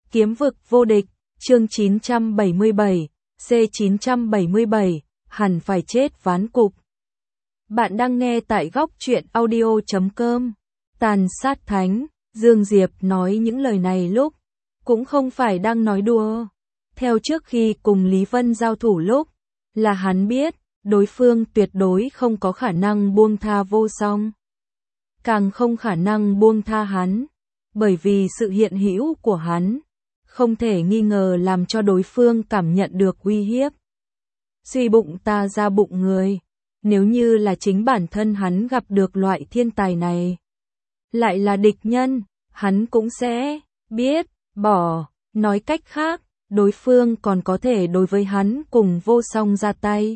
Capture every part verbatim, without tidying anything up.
Kiếm vực vô địch, chương chín trăm bảy mươi bảy, C chín trăm bảy mươi bảy, hẳn phải chết ván cục. Bạn đang nghe tại góc truyện audio chấm com. Tàn sát thánh, Dương Diệp nói những lời này lúc cũng không phải đang nói đùa. Theo trước khi cùng Lý Vân giao thủ lúc, là hắn biết, đối phương tuyệt đối không có khả năng buông tha Vô Song. Càng không khả năng buông tha hắn, bởi vì sự hiện hữu của hắn, không thể nghi ngờ làm cho đối phương cảm nhận được uy hiếp. Suy bụng ta ra bụng người, nếu như là chính bản thân hắn gặp được loại thiên tài này, lại là địch nhân, hắn cũng sẽ biết, bỏ, nói cách khác, đối phương còn có thể đối với hắn cùng Vô Song ra tay.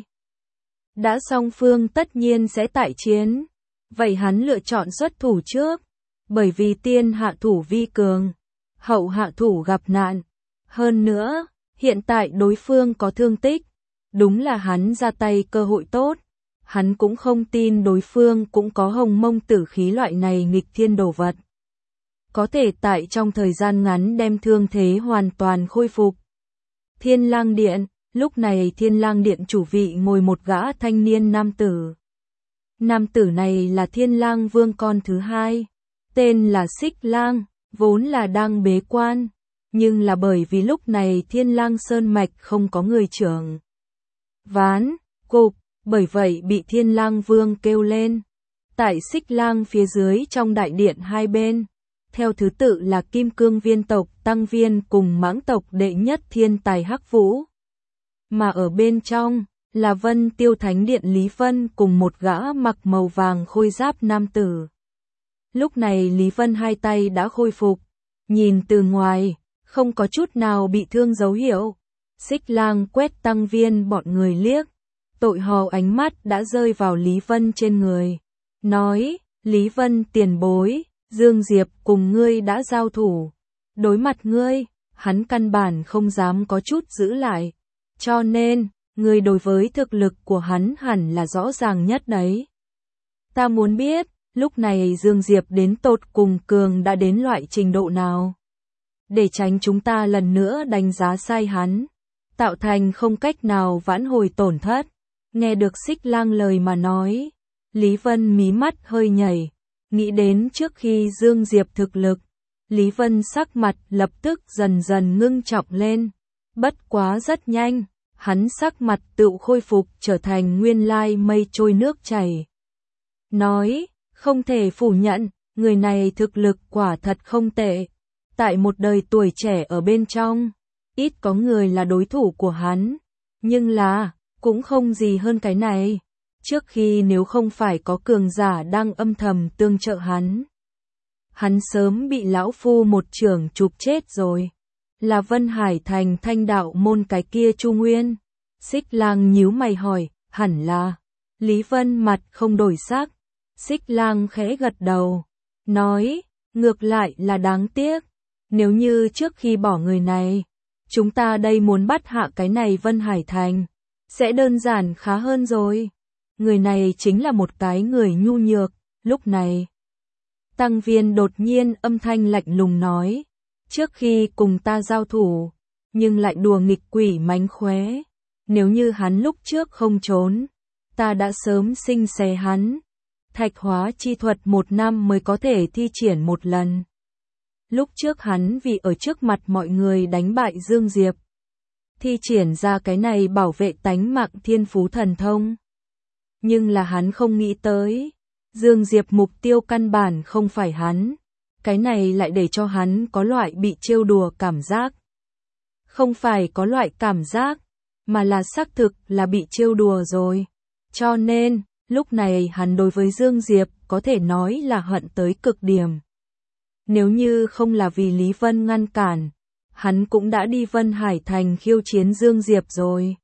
Đã song phương tất nhiên sẽ tại chiến, vậy hắn lựa chọn xuất thủ trước, bởi vì tiên hạ thủ vi cường, hậu hạ thủ gặp nạn. Hơn nữa, hiện tại đối phương có thương tích, đúng là hắn ra tay cơ hội tốt. Hắn cũng không tin đối phương cũng có hồng mông tử khí loại này nghịch thiên đồ vật, có thể tại trong thời gian ngắn đem thương thế hoàn toàn khôi phục. Thiên Lang Điện, lúc này Thiên Lang Điện chủ vị ngồi một gã thanh niên nam tử. Nam tử này là Thiên Lang Vương con thứ hai, tên là Xích Lang, vốn là đang bế quan, nhưng là bởi vì lúc này Thiên Lang Sơn Mạch không có người trưởng ván cục, bởi vậy bị Thiên Lang Vương kêu lên. Tại Xích Lang phía dưới trong đại điện hai bên, theo thứ tự là Kim Cương Viên tộc Tăng Viên cùng Mãng tộc đệ nhất thiên tài Hắc Vũ. Mà ở bên trong, là Vân Tiêu Thánh Điện Lý Vân cùng một gã mặc màu vàng khôi giáp nam tử. Lúc này Lý Vân hai tay đã khôi phục, nhìn từ ngoài, không có chút nào bị thương dấu hiệu. Xích Lang quét Tăng Viên bọn người liếc, tội hò ánh mắt đã rơi vào Lý Vân trên người. Nói, Lý Vân tiền bối, Dương Diệp cùng ngươi đã giao thủ. Đối mặt ngươi, hắn căn bản không dám có chút giữ lại. Cho nên, ngươi đối với thực lực của hắn hẳn là rõ ràng nhất đấy. Ta muốn biết, lúc này Dương Diệp đến tột cùng cường đã đến loại trình độ nào. Để tránh chúng ta lần nữa đánh giá sai hắn, tạo thành không cách nào vãn hồi tổn thất. Nghe được Xích Lang lời mà nói, Lý Vân mí mắt hơi nhảy, nghĩ đến trước khi Dương Diệp thực lực, Lý Vân sắc mặt lập tức dần dần ngưng trọng lên. Bất quá rất nhanh, hắn sắc mặt tự khôi phục trở thành nguyên lai mây trôi nước chảy. Nói, không thể phủ nhận, người này thực lực quả thật không tệ. Tại một đời tuổi trẻ ở bên trong, ít có người là đối thủ của hắn. Nhưng là, cũng không gì hơn cái này. Trước khi nếu không phải có cường giả đang âm thầm tương trợ hắn, hắn sớm bị lão phu một chưởng chụp chết rồi. Là Vân Hải Thành Thanh Đạo môn cái kia Chu Nguyên. Xích Lang nhíu mày hỏi, hẳn là. Lý Vân mặt không đổi sắc. Xích Lang khẽ gật đầu, nói, ngược lại là đáng tiếc. Nếu như trước khi bỏ người này, chúng ta đây muốn bắt hạ cái này Vân Hải Thành, sẽ đơn giản khá hơn rồi. Người này chính là một cái người nhu nhược. Lúc này, Tăng Viên đột nhiên âm thanh lạnh lùng nói, trước khi cùng ta giao thủ, nhưng lại đùa nghịch quỷ mánh khóe. Nếu như hắn lúc trước không trốn, ta đã sớm sinh xé hắn. Thạch hóa chi thuật một năm mới có thể thi triển một lần. Lúc trước hắn vì ở trước mặt mọi người đánh bại Dương Diệp, thi triển ra cái này bảo vệ tánh mạng thiên phú thần thông. Nhưng là hắn không nghĩ tới, Dương Diệp mục tiêu căn bản không phải hắn. Cái này lại để cho hắn có loại bị trêu đùa cảm giác. Không phải có loại cảm giác, mà là xác thực là bị trêu đùa rồi. Cho nên, lúc này hắn đối với Dương Diệp có thể nói là hận tới cực điểm. Nếu như không là vì Lý Vân ngăn cản, hắn cũng đã đi Vân Hải Thành khiêu chiến Dương Diệp rồi.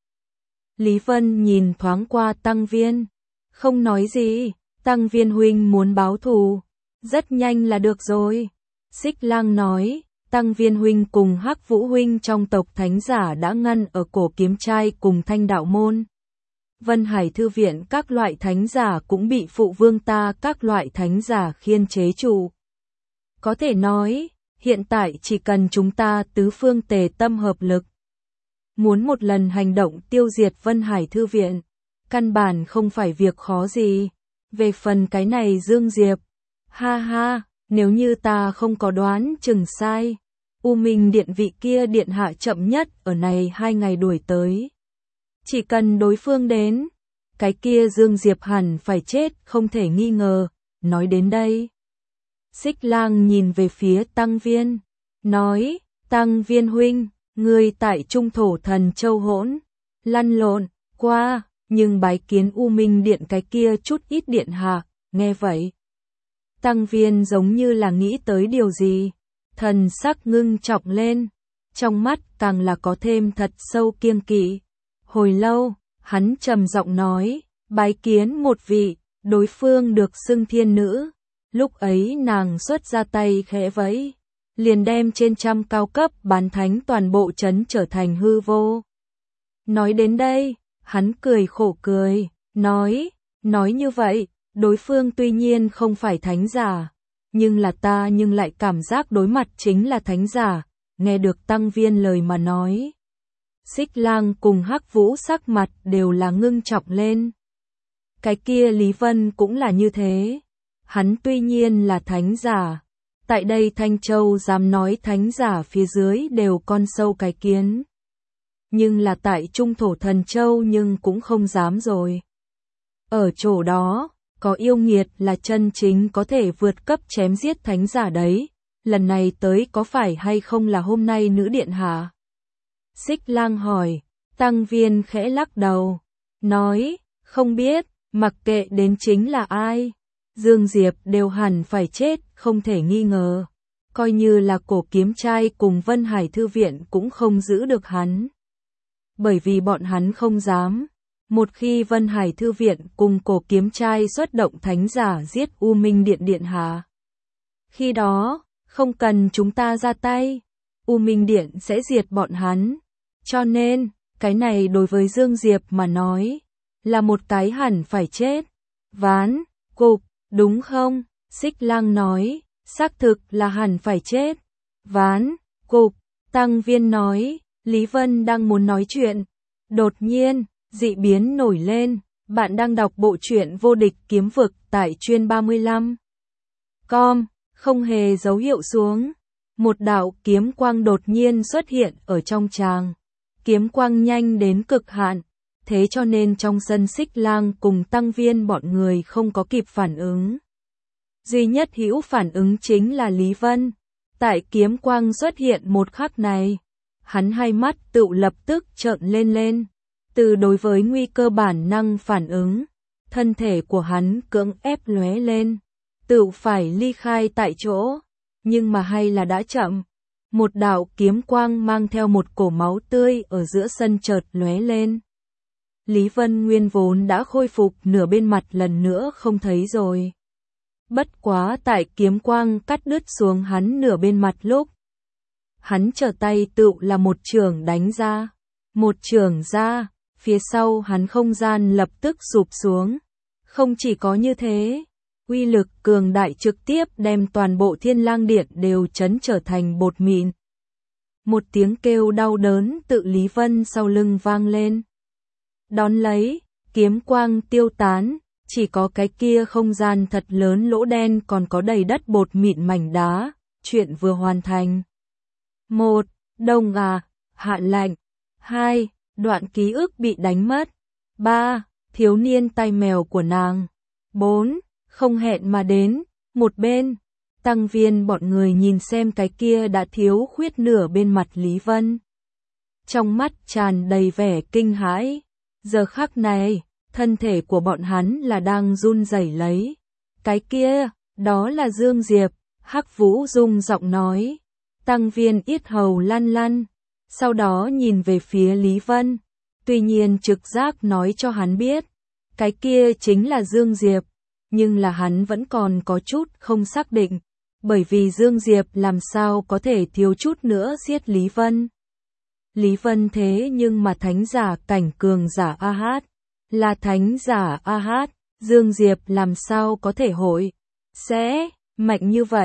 Lý Vân nhìn thoáng qua Tăng Viên, không nói gì. Tăng Viên huynh muốn báo thù, rất nhanh là được rồi. Xích Lang nói, Tăng Viên huynh cùng Hắc Vũ huynh trong tộc thánh giả đã ngăn ở cổ kiếm trai cùng Thanh Đạo môn. Vân Hải thư viện các loại thánh giả cũng bị phụ vương ta các loại thánh giả khiên chế trụ. Có thể nói, hiện tại chỉ cần chúng ta tứ phương tề tâm hợp lực. Muốn một lần hành động tiêu diệt Vân Hải Thư viện, căn bản không phải việc khó gì. Về phần cái này Dương Diệp, ha ha, nếu như ta không có đoán chừng sai, U Minh Điện vị kia điện hạ chậm nhất ở này hai ngày đuổi tới. Chỉ cần đối phương đến, cái kia Dương Diệp hẳn phải chết không thể nghi ngờ. Nói đến đây, Xích Lang nhìn về phía Tăng Viên, nói, Tăng Viên huynh, ngươi tại Trung Thổ Thần Châu hỗn, lăn lộn, qua, nhưng bái kiến U Minh Điện cái kia chút ít điện hạ, nghe vậy. Tăng Viên giống như là nghĩ tới điều gì, thần sắc ngưng trọng lên, trong mắt càng là có thêm thật sâu kiêng kỵ. Hồi lâu, hắn trầm giọng nói, bái kiến một vị, đối phương được xưng thiên nữ. Lúc ấy nàng xuất ra tay khẽ vẫy, liền đem trên trăm cao cấp bán thánh toàn bộ trấn trở thành hư vô. Nói đến đây, hắn cười khổ cười, nói, nói như vậy, đối phương tuy nhiên không phải thánh giả, nhưng là ta nhưng lại cảm giác đối mặt chính là thánh giả. Nghe được Tăng Viên lời mà nói, Xích Lang cùng Hắc Vũ sắc mặt đều là ngưng trọng lên. Cái kia Lý Vân cũng là như thế. Hắn tuy nhiên là thánh giả, tại đây Thanh Châu dám nói thánh giả phía dưới đều con sâu cái kiến. Nhưng là tại Trung Thổ Thần Châu nhưng cũng không dám rồi. Ở chỗ đó, có yêu nghiệt là chân chính có thể vượt cấp chém giết thánh giả đấy. Lần này tới có phải hay không là hôm nay nữ điện hạ? Xích Lang hỏi, Tăng Viên khẽ lắc đầu, nói, không biết, mặc kệ đến chính là ai. Dương Diệp đều hẳn phải chết, không thể nghi ngờ. Coi như là Cổ Kiếm Trai cùng Vân Hải Thư viện cũng không giữ được hắn. Bởi vì bọn hắn không dám. Một khi Vân Hải Thư viện cùng Cổ Kiếm Trai xuất động thánh giả giết U Minh Điện điện hạ, khi đó, không cần chúng ta ra tay, U Minh Điện sẽ diệt bọn hắn. Cho nên, cái này đối với Dương Diệp mà nói, là một cái hẳn phải chết. Ván, cục, đúng không? Xích Lang nói, xác thực là hẳn phải chết. Ván, cục, Tăng Viên nói, Lý Vân đang muốn nói chuyện. Đột nhiên, dị biến nổi lên, bạn đang đọc bộ truyện Vô Địch Kiếm Vực tại chuyên ba mươi lăm. Com, không hề dấu hiệu xuống. Một đạo kiếm quang đột nhiên xuất hiện ở trong tràng. Kiếm quang nhanh đến cực hạn, thế cho nên trong sân Xích Lang cùng Tăng Viên bọn người không có kịp phản ứng. Duy nhất hữu phản ứng chính là Lý Vân. Tại kiếm quang xuất hiện một khắc này, hắn hai mắt tự lập tức trợn lên lên. Từ đối với nguy cơ bản năng phản ứng, thân thể của hắn cưỡng ép lóe lên, tự phải ly khai tại chỗ, nhưng mà hay là đã chậm. Một đạo kiếm quang mang theo một cổ máu tươi ở giữa sân chợt lóe lên. Lý Vân nguyên vốn đã khôi phục nửa bên mặt lần nữa không thấy rồi. Bất quá tại kiếm quang cắt đứt xuống hắn nửa bên mặt lúc, hắn trở tay tự là một chưởng đánh ra. Một chưởng ra, phía sau hắn không gian lập tức sụp xuống. Không chỉ có như thế, uy lực cường đại trực tiếp đem toàn bộ Thiên Lang Điện đều chấn trở thành bột mịn. Một tiếng kêu đau đớn tự Lý Vân sau lưng vang lên. Đón lấy, kiếm quang tiêu tán, chỉ có cái kia không gian thật lớn lỗ đen còn có đầy đất bột mịn mảnh đá, chuyện vừa hoàn thành. Một, Đông à, hạ lạnh. Hai, đoạn ký ức bị đánh mất. Ba, thiếu niên tai mèo của nàng. Bốn, không hẹn mà đến. Một bên, Tăng Viên bọn người nhìn xem cái kia đã thiếu khuyết nửa bên mặt Lý Vân. Trong mắt tràn đầy vẻ kinh hãi. Giờ khắc này, thân thể của bọn hắn là đang run rẩy lấy. Cái kia, đó là Dương Diệp, Hắc Vũ rung giọng nói. Tăng Viên yết hầu lăn lăn, sau đó nhìn về phía Lý Vân. Tuy nhiên trực giác nói cho hắn biết, cái kia chính là Dương Diệp, nhưng là hắn vẫn còn có chút không xác định, bởi vì Dương Diệp làm sao có thể thiếu chút nữa giết Lý Vân. Lý Vân thế nhưng mà thánh giả cảnh cường giả A Hát, là thánh giả A Hát, Dương Diệp làm sao có thể hội sẽ mạnh như vậy.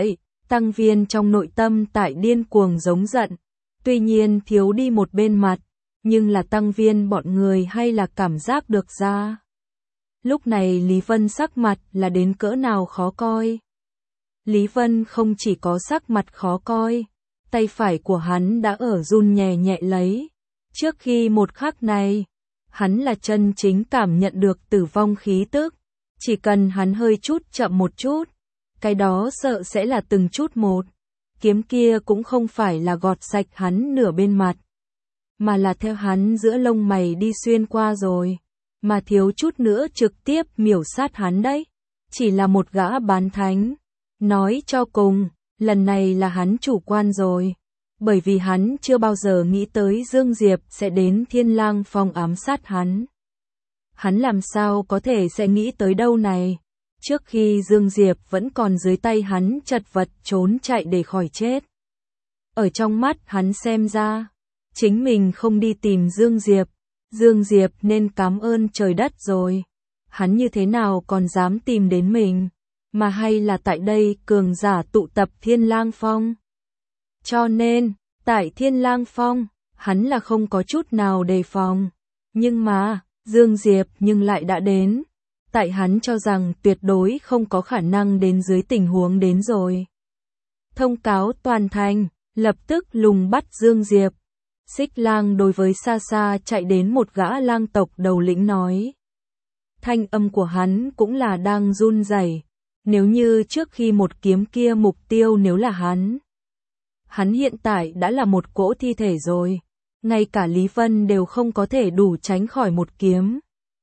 Tăng Viên trong nội tâm tại điên cuồng giống giận, tuy nhiên thiếu đi một bên mặt, nhưng là Tăng Viên bọn người hay là cảm giác được ra. Lúc này Lý Vân sắc mặt là đến cỡ nào khó coi. Lý Vân không chỉ có sắc mặt khó coi, tay phải của hắn đã ở run nhẹ nhẹ lấy. Trước khi một khắc này, hắn là chân chính cảm nhận được tử vong khí tức. Chỉ cần hắn hơi chút chậm một chút, cái đó sợ sẽ là từng chút một. Kiếm kia cũng không phải là gọt sạch hắn nửa bên mặt, mà là theo hắn giữa lông mày đi xuyên qua rồi, mà thiếu chút nữa trực tiếp miểu sát hắn đấy. Chỉ là một gã bán thánh. Nói cho cùng, lần này là hắn chủ quan rồi, bởi vì hắn chưa bao giờ nghĩ tới Dương Diệp sẽ đến Thiên Lang Phong ám sát hắn. Hắn làm sao có thể sẽ nghĩ tới đâu này, trước khi Dương Diệp vẫn còn dưới tay hắn chật vật trốn chạy để khỏi chết. Ở trong mắt hắn xem ra, chính mình không đi tìm Dương Diệp, Dương Diệp nên cảm ơn trời đất rồi. Hắn như thế nào còn dám tìm đến mình, mà hay là tại đây cường giả tụ tập Thiên Lang Phong. Cho nên, tại Thiên Lang Phong, hắn là không có chút nào đề phòng. Nhưng mà, Dương Diệp nhưng lại đã đến. Tại hắn cho rằng tuyệt đối không có khả năng đến dưới tình huống đến rồi. Thông cáo toàn thành, lập tức lùng bắt Dương Diệp. Xích Lang đối với xa xa chạy đến một gã lang tộc đầu lĩnh nói. Thanh âm của hắn cũng là đang run rẩy. Nếu như trước khi một kiếm kia mục tiêu nếu là hắn. Hắn hiện tại đã là một cỗ thi thể rồi. Ngay cả Lý Vân đều không có thể đủ tránh khỏi một kiếm.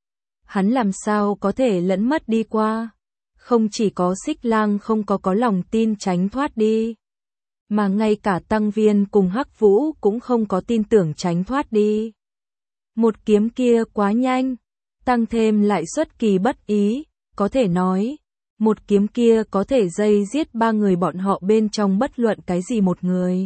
Hắn làm sao có thể lẫn mất đi qua. Không chỉ có Xích Lang không có có lòng tin tránh thoát đi, mà ngay cả Tăng Viên cùng Hắc Vũ cũng không có tin tưởng tránh thoát đi. Một kiếm kia quá nhanh, tăng thêm lại xuất kỳ bất ý, có thể nói, một kiếm kia có thể dây giết ba người bọn họ bên trong bất luận cái gì một người.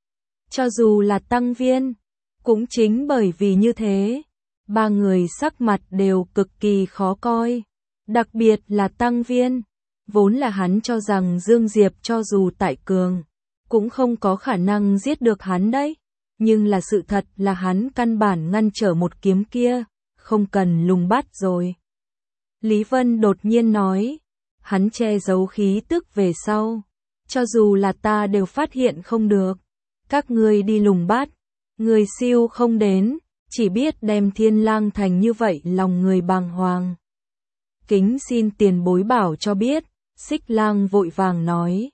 Cho dù là Tăng Viên, cũng chính bởi vì như thế, ba người sắc mặt đều cực kỳ khó coi, đặc biệt là Tăng Viên, vốn là hắn cho rằng Dương Diệp cho dù tại cường, cũng không có khả năng giết được hắn đấy, nhưng là sự thật là hắn căn bản ngăn trở một kiếm kia, không cần lùng bắt rồi. Lý Vân đột nhiên nói, hắn che giấu khí tức về sau, cho dù là ta đều phát hiện không được, các ngươi đi lùng bắt, người siêu không đến, chỉ biết đem Thiên Lang thành như vậy lòng người bàng hoàng. Kính xin tiền bối bảo cho biết, Xích Lang vội vàng nói.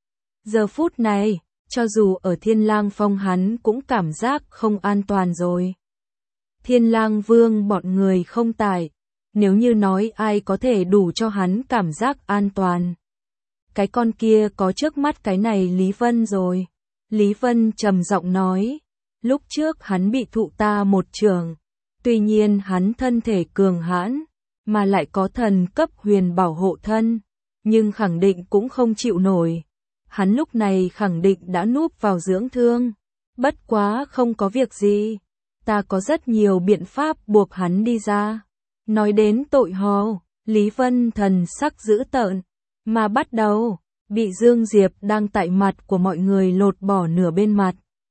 Giờ phút này, cho dù ở Thiên Lang Phong hắn cũng cảm giác không an toàn rồi. Thiên Lang Vương bọn người không tại, nếu như nói ai có thể đủ cho hắn cảm giác an toàn. Cái con kia có trước mắt cái này Lý Vân rồi. Lý Vân trầm giọng nói, lúc trước hắn bị thụ ta một trường, tuy nhiên hắn thân thể cường hãn, mà lại có thần cấp huyền bảo hộ thân, nhưng khẳng định cũng không chịu nổi. Hắn lúc này khẳng định đã núp vào dưỡng thương, bất quá không có việc gì, ta có rất nhiều biện pháp buộc hắn đi ra. Nói đến tội hồ, Lý Vân thần sắc dữ tợn, mà bắt đầu, bị Dương Diệp đang tại mặt của mọi người lột bỏ nửa bên mặt.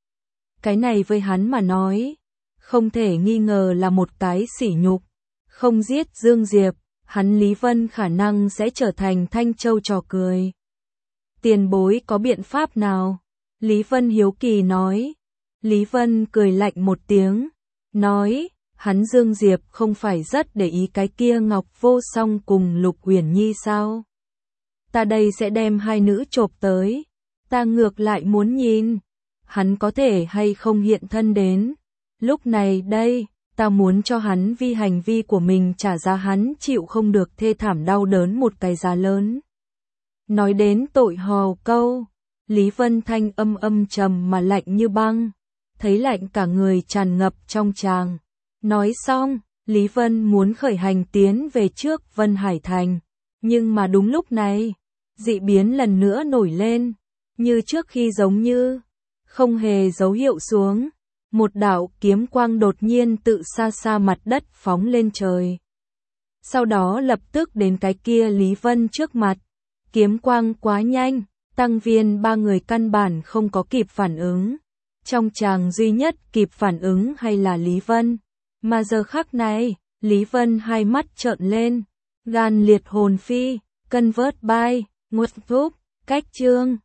Cái này với hắn mà nói, không thể nghi ngờ là một cái sỉ nhục. Không giết Dương Diệp, hắn Lý Vân khả năng sẽ trở thành Thanh Châu trò cười. Tiền bối có biện pháp nào? Lý Vân hiếu kỳ nói. Lý Vân cười lạnh một tiếng, nói, hắn Dương Diệp không phải rất để ý cái kia Ngọc Vô Song cùng Lục Uyển Nhi sao? Ta đây sẽ đem hai nữ chộp tới, ta ngược lại muốn nhìn, hắn có thể hay không hiện thân đến. Lúc này đây, ta muốn cho hắn vì hành vi của mình trả giá hắn chịu không được thê thảm đau đớn một cái giá lớn. Nói đến tội hò câu, Lý Vân thanh âm âm trầm mà lạnh như băng, thấy lạnh cả người tràn ngập trong tràng. Nói xong, Lý Vân muốn khởi hành tiến về trước Vân Hải Thành, nhưng mà đúng lúc này, dị biến lần nữa nổi lên, như trước khi giống như, không hề dấu hiệu xuống, một đạo kiếm quang đột nhiên tự xa xa mặt đất phóng lên trời. Sau đó lập tức đến cái kia Lý Vân trước mặt, kiếm quang quá nhanh, Tăng viên ba người căn bản không có kịp phản ứng. Trong chàng duy nhất kịp phản ứng hay là Lý Vân. Mà giờ khắc này, Lý Vân hai mắt trợn lên. Gan liệt hồn phi, convert by, nguột thúc, cách chương.